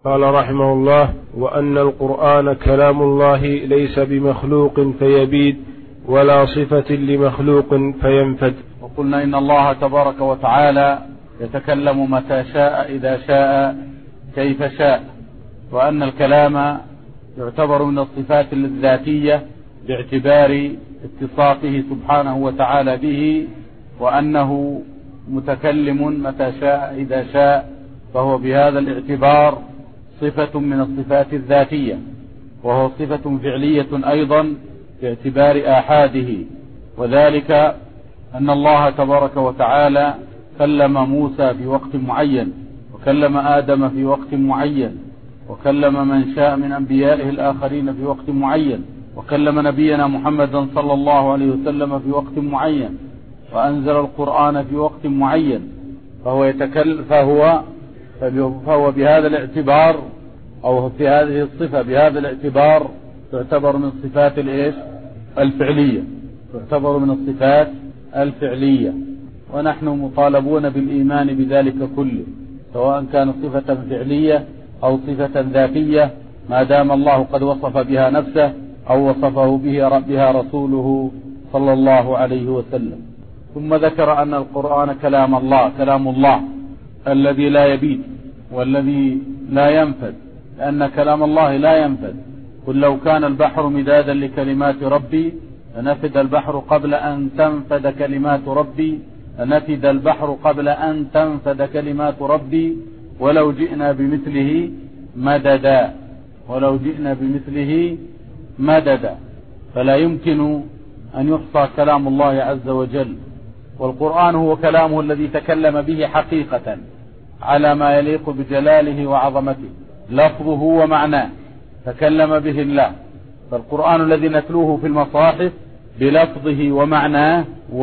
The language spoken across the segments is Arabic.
قال رحمه الله: وأن القرآن كلام الله ليس بمخلوق فيبيد ولا صفة لمخلوق فينفد. وقلنا إن الله تبارك وتعالى يتكلم متى شاء إذا شاء كيف شاء، وأن الكلام يعتبر من الصفات الذاتية باعتبار اتصافه سبحانه وتعالى به، وأنه متكلم متى شاء إذا شاء، فهو بهذا الاعتبار صفة من الصفات الذاتية، وهو صفة فعلية أيضا باعتبار آحاده. وذلك أن الله تبارك وتعالى كلم موسى في وقت معين، وكلم آدم في وقت معين، وكلم من شاء من أنبيائه الآخرين في وقت معين، وكلم نبينا محمدا صلى الله عليه وسلم في وقت معين، وأنزل القرآن في وقت معين. فهو بهذا الاعتبار، أو في هذه الصفة بهذا الاعتبار تعتبر من الصفات الفعلية، تعتبر من الصفات الفعلية. ونحن مطالبون بالإيمان بذلك كله، سواء كان صفة فعلية أو صفة ذاتية، ما دام الله قد وصف بها نفسه أو وصفه بها رسوله صلى الله عليه وسلم. ثم ذكر أن القرآن كلام الله الذي لا يبيد والذي لا ينفد، لأن كلام الله لا ينفد. قل لو كان البحر مدادا لكلمات ربي لنفد البحر قبل أن تنفد كلمات ربي، لنفد البحر قبل أن تنفد كلمات ربي ولو جئنا بمثله مددا، ولو جئنا بمثله مددا. فلا يمكن أن يحصى كلام الله عز وجل، والقرآن هو كلامه الذي تكلم به حقيقة على ما يليق بجلاله وعظمته، لفظه ومعناه تكلم به الله. فالقرآن الذي نتلوه في المصاحف بلفظه ومعناه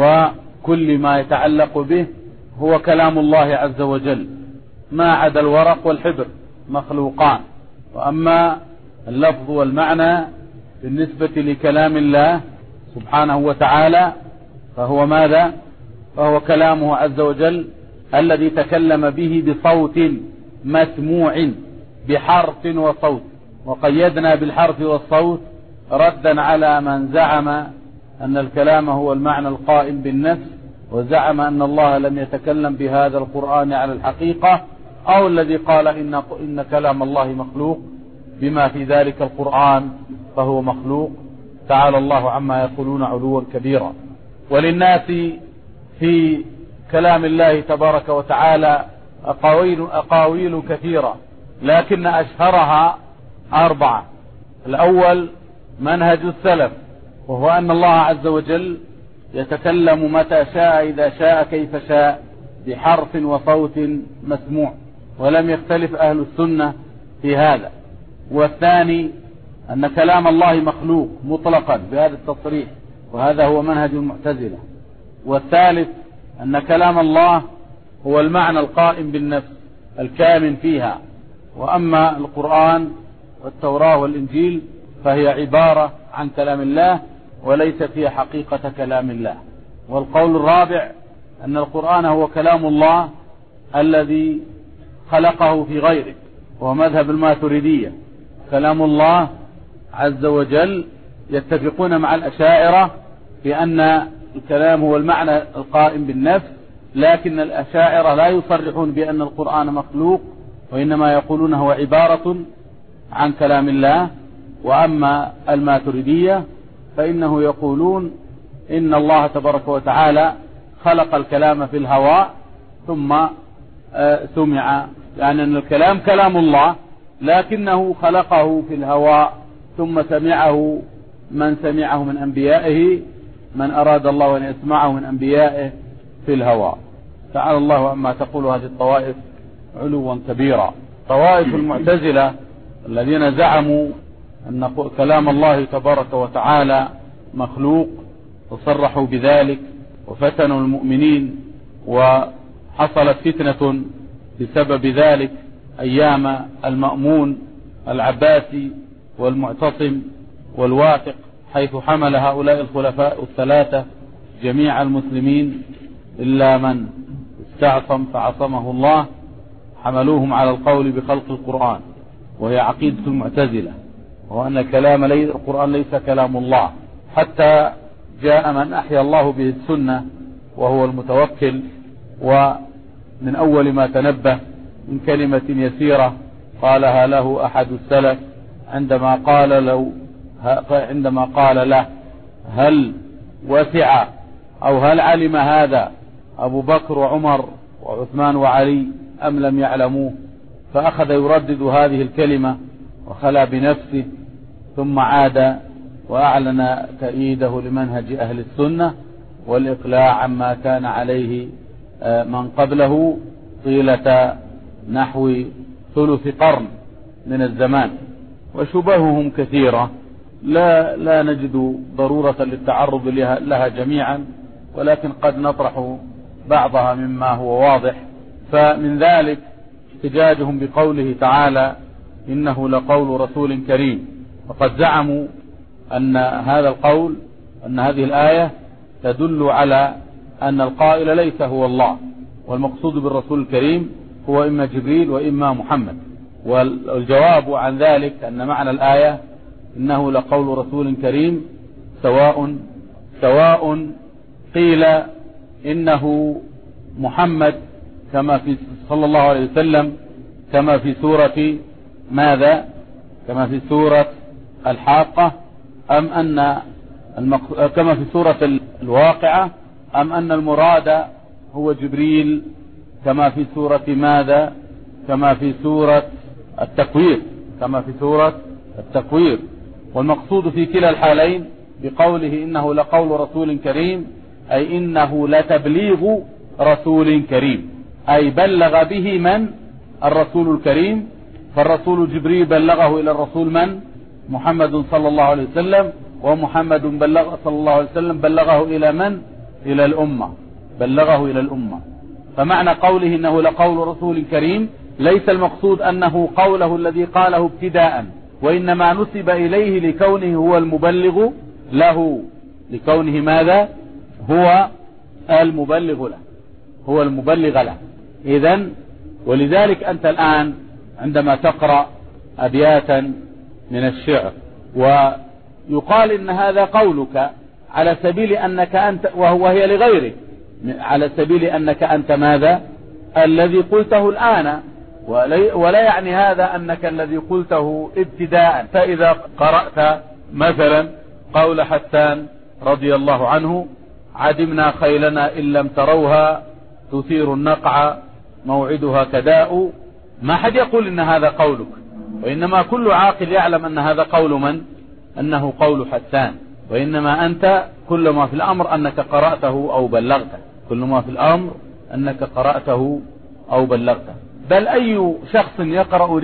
وكل ما يتعلق به هو كلام الله عز وجل، ما عدا الورق والحبر مخلوقان. وأما اللفظ والمعنى بالنسبة لكلام الله سبحانه وتعالى فهو ماذا؟ فهو كلامه عز وجل الذي تكلم به بصوت مسموع، بحرف وصوت. وقيدنا بالحرف والصوت ردا على من زعم أن الكلام هو المعنى القائم بالنفس، وزعم أن الله لم يتكلم بهذا القرآن على الحقيقة، أو الذي قال إن كلام الله مخلوق بما في ذلك القرآن فهو مخلوق. تعالى الله عما يقولون علوا كبيرا. وللناس في كلام الله تبارك وتعالى أقاويل كثيرة، لكن أشهرها 4. الأول منهج السلف، وهو أن الله عز وجل يتكلم متى شاء إذا شاء كيف شاء بحرف وصوت مسموع، ولم يختلف أهل السنة في هذا. والثاني أن كلام الله مخلوق مطلقا بهذا التصريح، وهذا هو منهج المعتزلة. والثالث أن كلام الله هو المعنى القائم بالنفس الكامن فيها، وأما القرآن والتوراة والإنجيل فهي عبارة عن كلام الله وليس فيها حقيقة كلام الله. والقول الرابع أن القرآن هو كلام الله الذي خلقه في غيره، وهو مذهب الماتريدية. كلام الله عز وجل يتفقون مع الأشاعرة بأن الكلام هو المعنى القائم بالنفس، لكن الأشاعرة لا يصرحون بأن القرآن مخلوق، وإنما يقولون هو عبارة عن كلام الله. وأما الماتريدية فإنه يقولون إن الله تبارك وتعالى خلق الكلام في الهواء ثم سمع، يعني أن الكلام كلام الله لكنه خلقه في الهواء ثم سمعه من سمعه من أنبيائه، من أراد الله أن يسمعه من أنبيائه في الهواء. تعالى الله عما تقول هذه الطوائف علوا كبيرا. طوائف المعتزلة الذين زعموا أن كلام الله تبارك وتعالى مخلوق وصرحوا بذلك وفتنوا المؤمنين، وحصلت فتنة بسبب ذلك أيام المأمون العباسي والمعتصم والواثق، حيث حمل هؤلاء الخلفاء الثلاثة جميع المسلمين إلا من استعصم فعصمه الله، حملوهم على القول بخلق القرآن. وهي عقيدة المعتزلة، وأن القرآن ليس كلام الله، حتى جاء من أحيا الله به السنة وهو المتوكل. ومن أول ما تنبه من كلمة يسيرة قالها له أحد السلف عندما قال له هل وسع أو هل علم هذا أبو بكر وعمر وعثمان وعلي أم لم يعلموه؟ فأخذ يردد هذه الكلمة وخلى بنفسه، ثم عاد وأعلن تأييده لمنهج أهل السنة والإقلاع عما كان عليه من قبله طيلة نحو ثلث قرن من الزمان. وشبههم كثيرة لا نجد ضرورة للتعرض لها جميعا، ولكن قد نطرح بعضها مما هو واضح. فمن ذلك احتجاجهم بقوله تعالى إنه لقول رسول كريم، وقد زعموا أن هذه الآية تدل على أن القائل ليس هو الله، والمقصود بالرسول الكريم هو إما جبريل وإما محمد. والجواب عن ذلك أن معنى الآية إنه لقول رسول كريم سواء قيل إنه محمد كما في صلى الله عليه وسلم كما في سورة ماذا؟ كما في سورة الحاقة، أم أن كما في سورة الواقعة، أم أن المراد هو جبريل كما في سورة ماذا؟ كما في سورة التكوير. والمقصود في كلا الحالين بقوله إنه لقول رسول كريم أي إنه لتبليغ رسول كريم، أي بلغ به من؟ الرسول الكريم. فالرسول جبريل بلغه إلى الرسول من؟ محمد صلى الله عليه وسلم، ومحمد صلى الله عليه وسلم بلغه إلى من؟ إلى الأمة، بلغه إلى الأمة. فمعنى قوله إنه لقول رسول كريم ليس المقصود أنه قوله الذي قاله ابتداء، وإنما نسب إليه لكونه هو المبلغ له، لكونه ماذا؟ هو المبلغ له. إذن ولذلك أنت الآن عندما تقرأ أبياتا من الشعر ويقال إن هذا قولك على سبيل أنك أنت، وهي لغيرك، على سبيل أنك أنت ماذا؟ الذي قلته الآن، ولا يعني هذا أنك الذي قلته ابتداء. فإذا قرأت مثلا قول حسان رضي الله عنه عدمنا خيلنا إن لم تروها تثير النقع موعدها كداء، ما حد يقول إن هذا قولك، وإنما كل عاقل يعلم أن هذا قول من؟ أنه قول حسان. وإنما أنت كل ما في الأمر أنك قرأته أو بلغته، كل ما في الأمر أنك قرأته أو بلغته. بل أي شخص يقرأ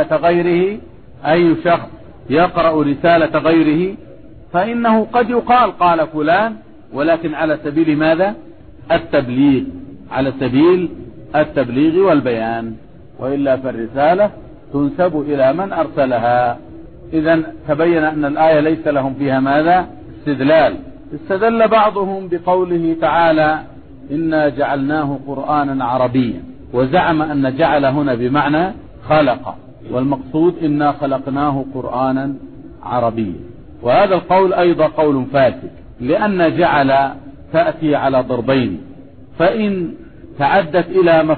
رسالة غيره فإنه قد يقال قال فلان، ولكن على سبيل ماذا؟ التبليغ، على سبيل التبليغ والبيان، وإلا فالرسالة تنسب إلى من أرسلها. إذن تبين أن الآية ليس لهم فيها ماذا؟ استدلال. استدل بعضهم بقوله تعالى إنا جعلناه قرآنا عربيا، وزعم أن جعل هنا بمعنى خلق، والمقصود إنا خلقناه قرآنا عربيا. وهذا القول أيضا قول فاسد، لأن جعل تأتي على ضربين، فإن تعدت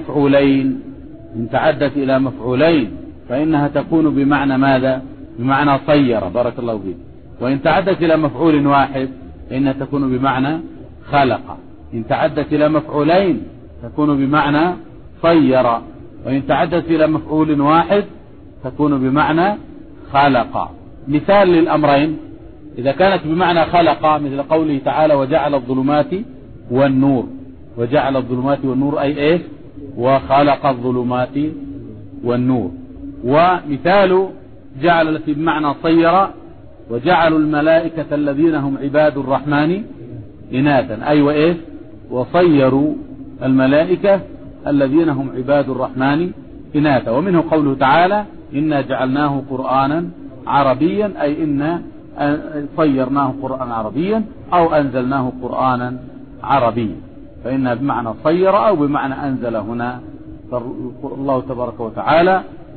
إلى مفعولين فإنها تكون بمعنى ماذا؟ بمعنى صير، بارك الله فيك. وإن تعدت إلى مفعول واحد فإنها تكون بمعنى خلق. إن تعدت إلى مفعولين تكون بمعنى صير، وإن تعدت إلى مفعول واحد تكون بمعنى خلق. مثال للأمرين إذا كانت بمعنى خلق مثل قوله تعالى وجعل الظلمات والنور، وجعل الظلمات والنور أي إيش؟ وخلق الظلمات والنور. ومثال جعل التي بمعنى صير وجعلوا الملائكة الذين هم عباد الرحمن إناثا، أي وإيش؟ وصيروا الملائكة الذين هم عباد الرحمن إناثا. ومنه قوله تعالى إنا جعلناه قرآنا عربيا، أي إنا صيرناه قرآنا عربيا أو أنزلناه قرآنا عربيا، فإنها بمعنى صير أو بمعنى أنزل. هنا الله تبارك وتعالى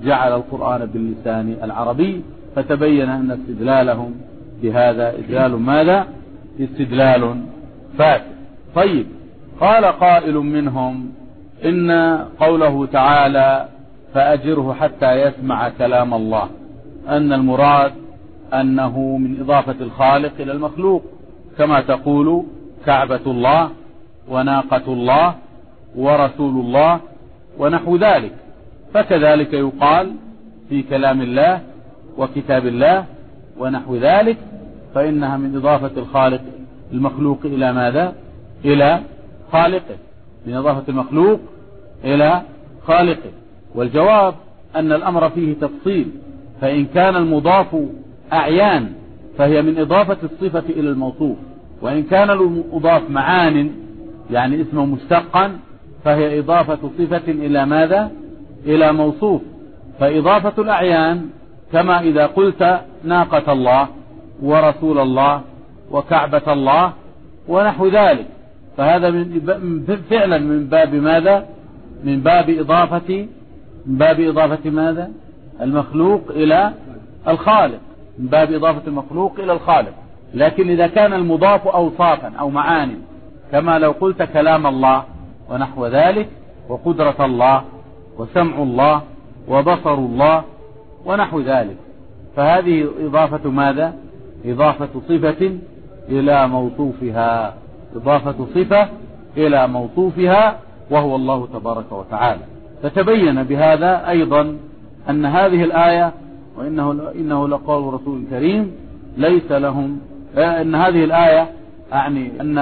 جعل القرآن باللسان العربي، فتبين أن استدلالهم بهذا استدلال ماذا؟ استدلال فاسد. طيب، قال قائل منهم إن قوله تعالى فأجره حتى يسمع كلام الله أن المراد أنه من إضافة الخالق إلى المخلوق، كما تقول كعبة الله وناقة الله ورسول الله ونحو ذلك، فكذلك يقال في كلام الله وكتاب الله ونحو ذلك، فإنها من إضافة الخالق المخلوق إلى ماذا؟ إلى خالقه، من إضافة المخلوق إلى خالقه. والجواب أن الأمر فيه تفصيل، فإن كان المضاف أعيان فهي من إضافة الصفة إلى الموصوف، وإن كان المضاف معان يعني اسمه مشتقا فهي إضافة صفة إلى ماذا؟ إلى موصوف. فإضافة الأعيان كما إذا قلت ناقة الله ورسول الله وكعبة الله ونحو ذلك، فهذا فعلا من باب ماذا؟ من باب إضافة ماذا؟ المخلوق إلى الخالق، من باب إضافة المخلوق إلى الخالق. لكن إذا كان المضاف أوصافا أو معاني كما لو قلت كلام الله ونحو ذلك وقدرة الله وسمع الله وبصر الله ونحو ذلك، فهذه إضافة ماذا؟ إضافة صفة إلى موصوفها، إضافة صفة إلى موصوفها وهو الله تبارك وتعالى. فتبين بهذا أيضا أن هذه الآية وإنه لقول رسول كريم ليس لهم، أن هذه الآية يعني أن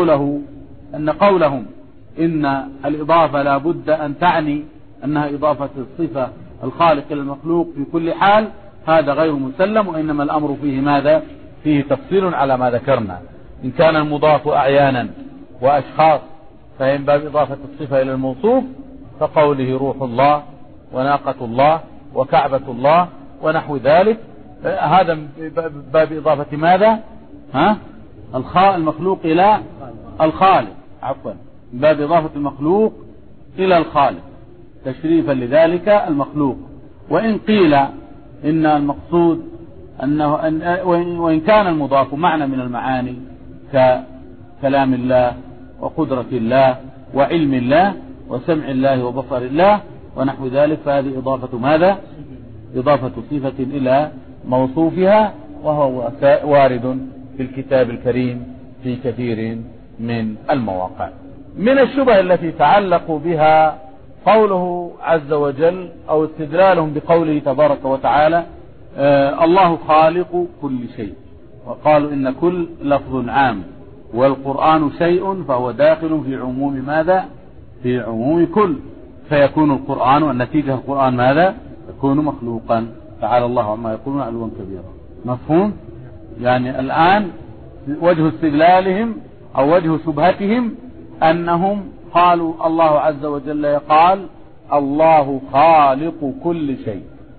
قولهم إن الإضافة لا بد أن تعني أنها إضافة الصفة الخالق إلى المخلوق في كل حال، هذا غير مسلم، وإنما الأمر فيه ماذا؟ فيه تفصيل على ما ذكرنا. إن كان المضاف أعيانا وأشخاص فهي من باب إضافة الصفة إلى الموصوف، فقوله روح الله وناقة الله وكعبة الله ونحو ذلك، هذا من باب إضافة ماذا؟ المخلوق إلى الخالق، عفوا، من باب إضافة المخلوق إلى الخالق تشريفا لذلك المخلوق. وإن قيل إن المقصود أنه وإن كان المضاف معنى من المعاني ككلام الله وقدرة الله وعلم الله وسمع الله وبصر الله ونحو ذلك، فهذه إضافة ماذا؟ إضافة صفة إلى موصوفها، وهو وارد في الكتاب الكريم في كثير من المواقع. من الشبه التي تعلقوا بها قوله عز وجل أو استدلالهم بقوله تبارك وتعالى الله خالق كل شيء، وقالوا إن كل لفظ عام والقرآن شيء فهو داخل في عموم ماذا؟ في عموم كل، فيكون القرآن والنتيجة القرآن ماذا؟ يكون مخلوقا، تعالى الله عما يقولون علوا كبيرا. مفهوم؟ يعني الآن وجه استدلالهم أو وجه شبهتهم أنهم قالوا الله عز وجل قال الله خالق كل شيء.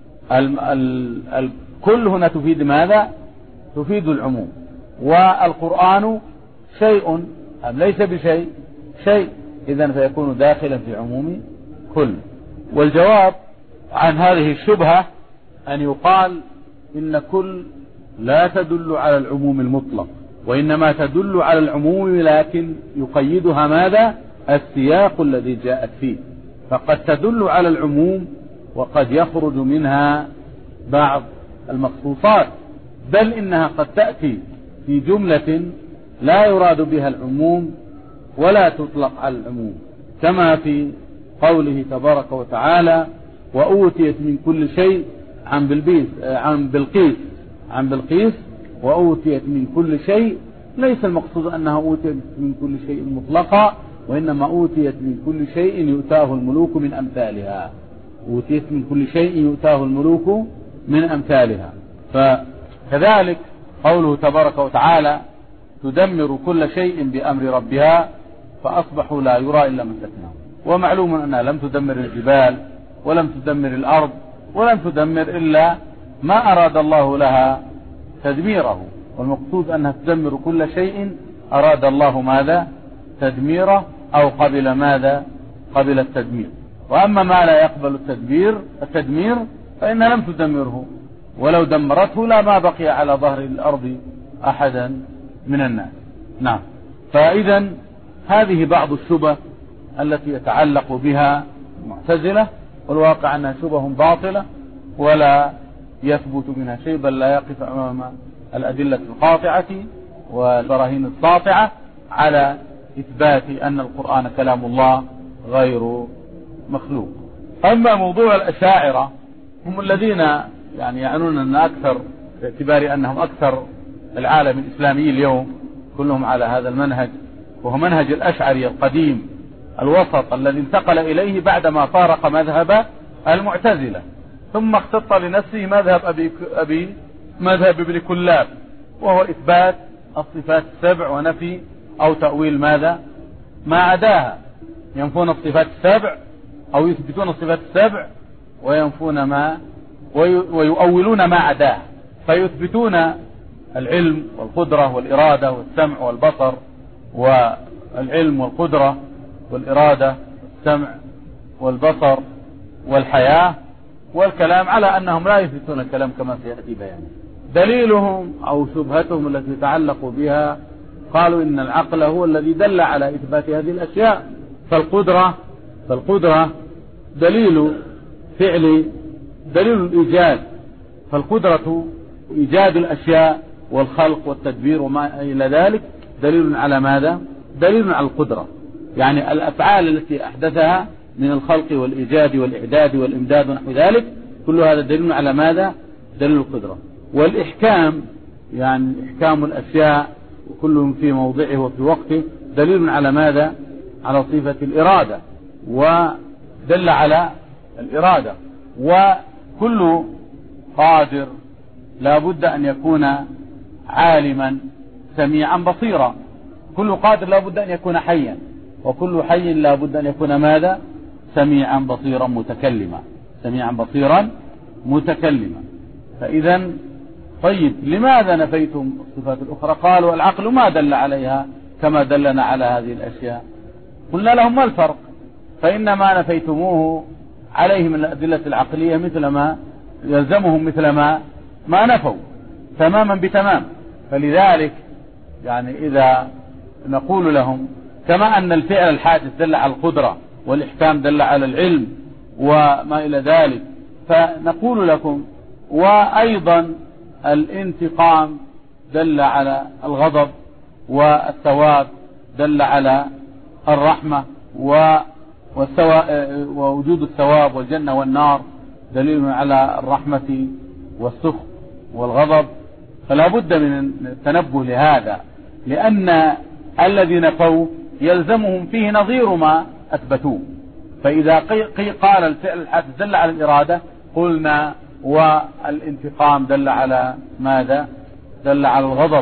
الكل هنا تفيد ماذا؟ تفيد العموم. والقرآن شيء أم ليس بشيء؟ شيء، إذن فيكون داخلا في عموم كل. والجواب عن هذه الشبهة أن يقال إن كل لا تدل على العموم المطلق، وإنما تدل على العموم لكن يقيدها ماذا؟ السياق الذي جاءت فيه، فقد تدل على العموم وقد يخرج منها بعض المخصوصات، بل إنها قد تأتي في جملة لا يراد بها العموم ولا تطلق على العموم، كما في قوله تبارك وتعالى وأوتيت من كل شيء عن بلقيس وأوتيت من كل شيء، ليس المقصود أنها أوتيت من كل شيء مطلقا، وإنما أوتيت من كل شيء يؤتاه الملوك من أمثالها، أوتيت من كل شيء يؤتاه الملوك من أمثالها. فكذلك قوله تبارك وتعالى تدمر كل شيء بأمر ربها فأصبحوا لا يرى إلا مسكنهم. ومعلوم أنها لم تدمر الجبال ولم تدمر الأرض ولم تدمر إلا ما أراد الله لها تدميره، والمقصود أنها تدمر كل شيء أراد الله ماذا؟ تدميره، أو قبل ماذا؟ قبل التدمير. وأما ما لا يقبل التدمير فإنها لم تدمره، ولو دمرته لا ما بقي على ظهر الأرض أحدا من الناس. نعم. فإذا هذه بعض الشبه التي يتعلق بها المعتزلة، والواقع أنها شبه باطلة ولا يثبت منها شيء، بل لا يقف أمام الأدلة القاطعة والبراهين الساطعة على إثبات أن القرآن كلام الله غير مخلوق. أما موضوع الأشاعرة هم الذين يعنون أن أكثر، باعتبار أنهم أكثر العالم الإسلامي اليوم كلهم على هذا المنهج، وهو منهج الأشعري القديم الوسط الذي انتقل إليه بعدما فارق مذهب المعتزلة، ثم اختط لنفسه مذهب ابن كلاب، وهو إثبات الصفات السبع ونفي أو تأويل ماذا ما عداها. ينفون الصفات السبع أو يثبتون الصفات السبع وينفون ويؤولون ما عداها، فيثبتون العلم والقدرة والإرادة والسمع والبصر، والعلم والقدرة والإرادة والسمع والبصر والحياة والكلام، على أنهم لا يثبتون الكلام كما سيأتي بيانه. دليلهم أو شبهتهم التي تعلقوا بها قالوا إن العقل هو الذي دل على إثبات هذه الأشياء، فالقدرة دليل فعل، دليل الإيجاد، فالقدرة إيجاد الأشياء والخلق والتدبير وما إلى ذلك دليل على ماذا؟ دليل على القدرة، يعني الأفعال التي أحدثها من الخلق والإيجاد والإعداد والإمداد ونحو ذلك كل هذا دليل على ماذا؟ دليل القدرة. والإحكام يعني إحكام الأشياء وكلهم في موضعه وفي وقته دليل على ماذا؟ على صفة الإرادة، ودل على الإرادة. وكل قادر لا بد أن يكون عالما سميعا بصيرا، كل قادر لا بد أن يكون حيا، وكل حي لا بد أن يكون ماذا؟ سميعا بصيرا متكلما، سميعا بصيرا متكلما. فإذا طيب لماذا نفيتم الصفات الأخرى؟ قالوا العقل ما دل عليها كما دلنا على هذه الأشياء. قلنا لهم ما الفرق؟ فإن ما نفيتموه عليه من الأدلة العقلية مثل ما يلزمهم مثل ما نفوا تماما بتمام. فلذلك إذا نقول لهم كما أن الفعل الحادث دل على القدرة والإحكام دل على العلم وما إلى ذلك، فنقول لكم وأيضا الانتقام دل على الغضب، والثواب دل على الرحمة، ووجود الثواب والجنة والنار دليل على الرحمة والسخط والغضب. فلا بد من التنبه لهذا، لأن الذي نفوا يلزمهم فيه نظير ما أثبتوه. فإذا قال الفعل الحادث دل على الإرادة قلنا والانتقام دل على ماذا؟ دل على الغضب،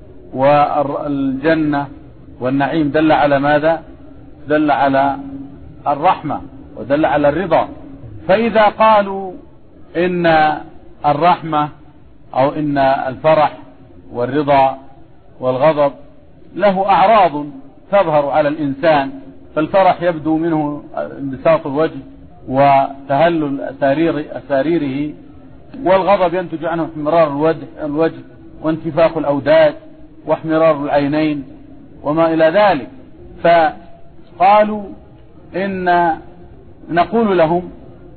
والجنة والنعيم دل على ماذا؟ دل على الرحمة ودل على الرضا. فإذا قالوا إن الرحمة أو إن الفرح والرضا والغضب له أعراض تظهر على الإنسان، فالفرح يبدو منه انبساط الوجه وتهلل أساريره، والغضب ينتج عنه احمرار الوجه وانتفاخ الأوداج واحمرار العينين وما إلى ذلك. فقالوا إن نقول لهم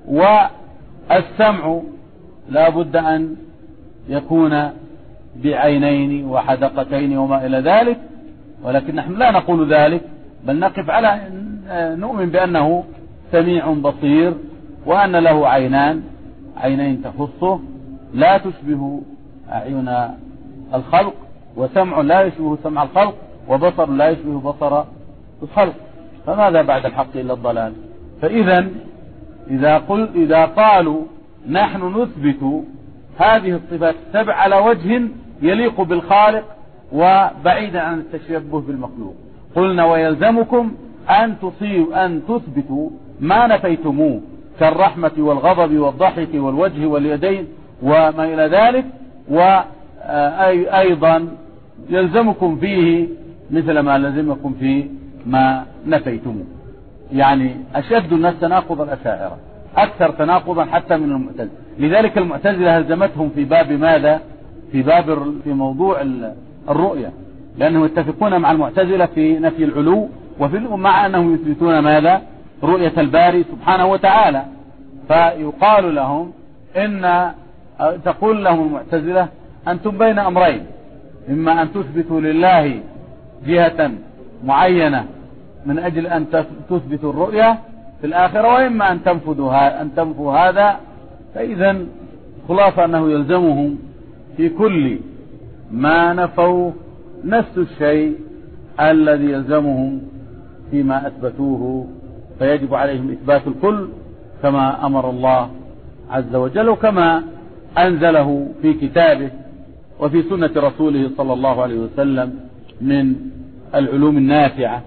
والسمع لا بد أن يكون بعينين وحدقتين وما إلى ذلك، ولكن نحن لا نقول ذلك، بل نقف على نؤمن بأنه سميع بصير، وأن له عينين تخصه لا تشبه أعين الخلق، وسمع لا يشبه سمع الخلق، وبصر لا يشبه بصر الخلق، فماذا بعد الحق إلا الضلال؟ فإذا إذا قالوا نحن نثبت هذه الصفات السبع على وجه يليق بالخالق وبعيدا عن التشبه بالمخلوق، قلنا ويلزمكم أن تثبتوا ما نفيتموه كالرحمة والغضب والضحك والوجه واليدين وما إلى ذلك، وأيضا يلزمكم فيه مثل ما لزمكم فيه ما نفيتموه. يعني أشد الناس تناقض الأشاعرة، أكثر تناقضا حتى من المعتزلة. لذلك المعتزلة هزمتهم في باب ماذا؟ في موضوع الرؤية، لأنهم يتفقون مع المعتزلة في نفي العلو، مع أنهم يثبتون ماذا؟ رؤية الباري سبحانه وتعالى. فيقال لهم تقول لهم المعتزلة أنتم بين أمرين، إما أن تثبتوا لله جهة معينة من أجل أن تثبتوا الرؤية في الآخرة، وإما أن تنفوا هذا. فإذا خلاصة أنه يلزمهم في كل ما نفوا نفس الشيء الذي يلزمهم فيما أثبتوه، فيجب عليهم إثبات الكل كما أمر الله عز وجل، وكما أنزله في كتابه وفي سنة رسوله صلى الله عليه وسلم من العلوم النافعة.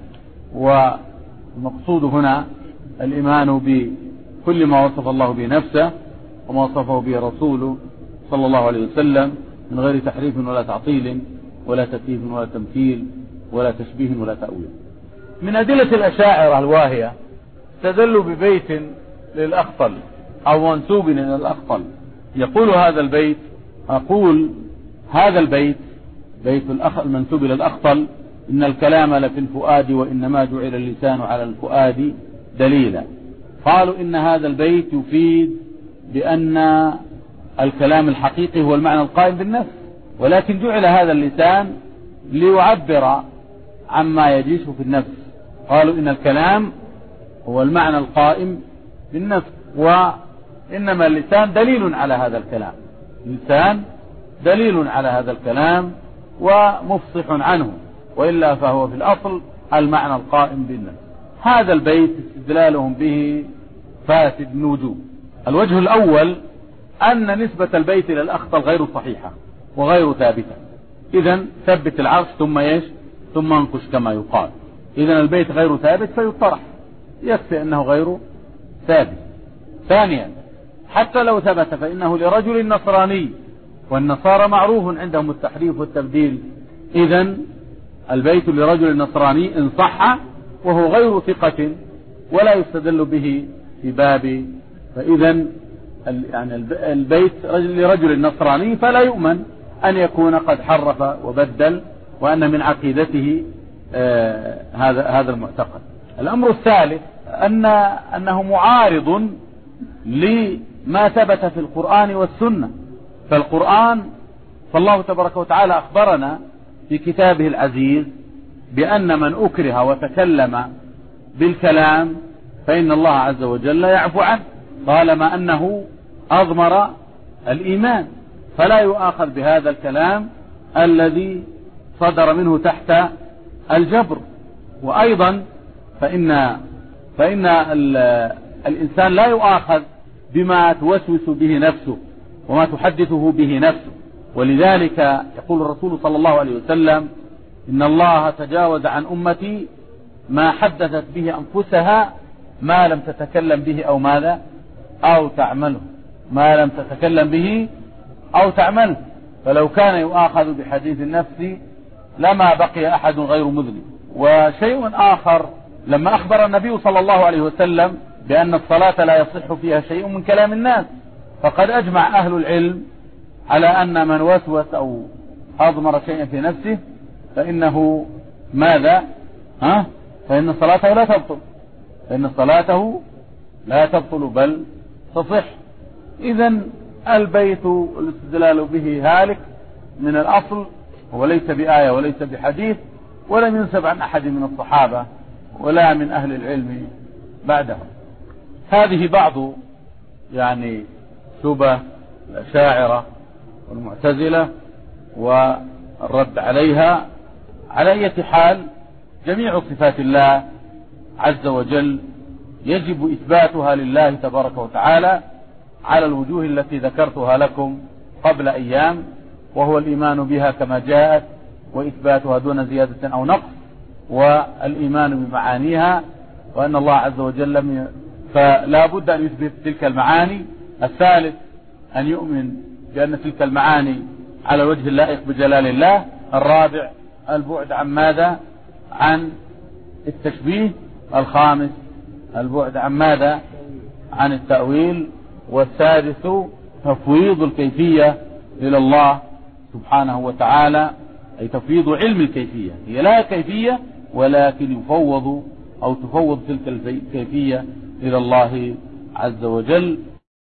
والمقصود هنا الإيمان بكل ما وصف الله به نفسه وما وصفه به رسوله صلى الله عليه وسلم من غير تحريف ولا تعطيل ولا تكييف ولا تمثيل ولا تشبيه ولا تأويل. من أدلة الأشاعرة الواهية استدلوا ببيت للأخطل أو منسوب إلى الأخطل، يقول هذا البيت، أقول هذا البيت بيت المنسوب إلى الأخطل: إن الكلام لفي الفؤاد وإنما جعل اللسان على الفؤاد دليلا. قالوا إن هذا البيت يفيد بأن الكلام الحقيقي هو المعنى القائم بالنفس، ولكن جعل هذا اللسان ليعبر عما يجيش في النفس. قالوا إن الكلام هو المعنى القائم بالنفس، وإنما اللسان دليل على هذا الكلام، اللسان دليل على هذا الكلام ومفصح عنه، وإلا فهو في الأصل المعنى القائم بالنفس. هذا البيت استدلالهم به فاسد من وجوه. الوجه الأول أن نسبة البيت إلى الأخطل غير صحيحة وغير ثابتة. إذن ثبت العرش ثم انقش كما يقال. إذن البيت غير ثابت فيطرح، يكفي أنه غير ثابت. ثانيا حتى لو ثبت فإنه لرجل نصراني، والنصارى معروف عندهم التحريف والتبديل. إذن البيت لرجل نصراني إن صح وهو غير ثقة ولا يستدل به في باب، فإذن يعني البيت لرجل نصراني فلا يؤمن أن يكون قد حرف وبدل، وأن من عقيدته هذا المعتقد. الأمر الثالث أنه معارض لما ثبت في القرآن والسنة. فالله تبارك وتعالى أخبرنا في كتابه العزيز بأن من أكره وتكلم بالكلام فإن الله عز وجل يعفو عنه، طالما أنه أضمر الإيمان، فلا يؤاخذ بهذا الكلام الذي صدر منه تحت الجبر. وأيضا فإن الإنسان لا يؤاخذ بما توسوس به نفسه وما تحدثه به نفسه. ولذلك يقول الرسول صلى الله عليه وسلم: إن الله تجاوز عن أمتي ما حدثت به أنفسها ما لم تتكلم به أو ماذا أو تعمله، ما لم تتكلم به أو تعمله. فلو كان يؤاخذ بحديث النفس لما بقي أحد غير مذنب. وشيء آخر، لما أخبر النبي صلى الله عليه وسلم بأن الصلاة لا يصح فيها شيء من كلام الناس، فقد أجمع أهل العلم على أن من وسوس أو أضمر شيئا في نفسه فإنه ماذا؟ فإن صلاته لا تبطل، فإن صلاته لا تبطل بل تصح. إذن البيت الاستدلال به هالك من الأصل، وليس بآية وليس بحديث، ولم ينسب عن أحد من الصحابة ولا من أهل العلم بعدهم. هذه بعض شبه الأشاعرة والمعتزلة والرد عليها. على أي حال جميع صفات الله عز وجل يجب إثباتها لله تبارك وتعالى على الوجوه التي ذكرتها لكم قبل أيام، وهو الإيمان بها كما جاءت وإثباتها دون زيادة أو نقص، والإيمان بمعانيها، وأن الله عز وجل فلا بد أن يثبت تلك المعاني. الثالث أن يؤمن بأن تلك المعاني على الوجه اللائق بجلال الله. الرابع البعد عن ماذا؟ عن التشبيه. الخامس البعد عن ماذا؟ عن التأويل. والسادس تفويض الكيفية إلى الله سبحانه وتعالى، أي تفويض علم الكيفية، هي لا كيفية ولكن يفوض أو تفوض تلك الكيفية إلى الله عز وجل.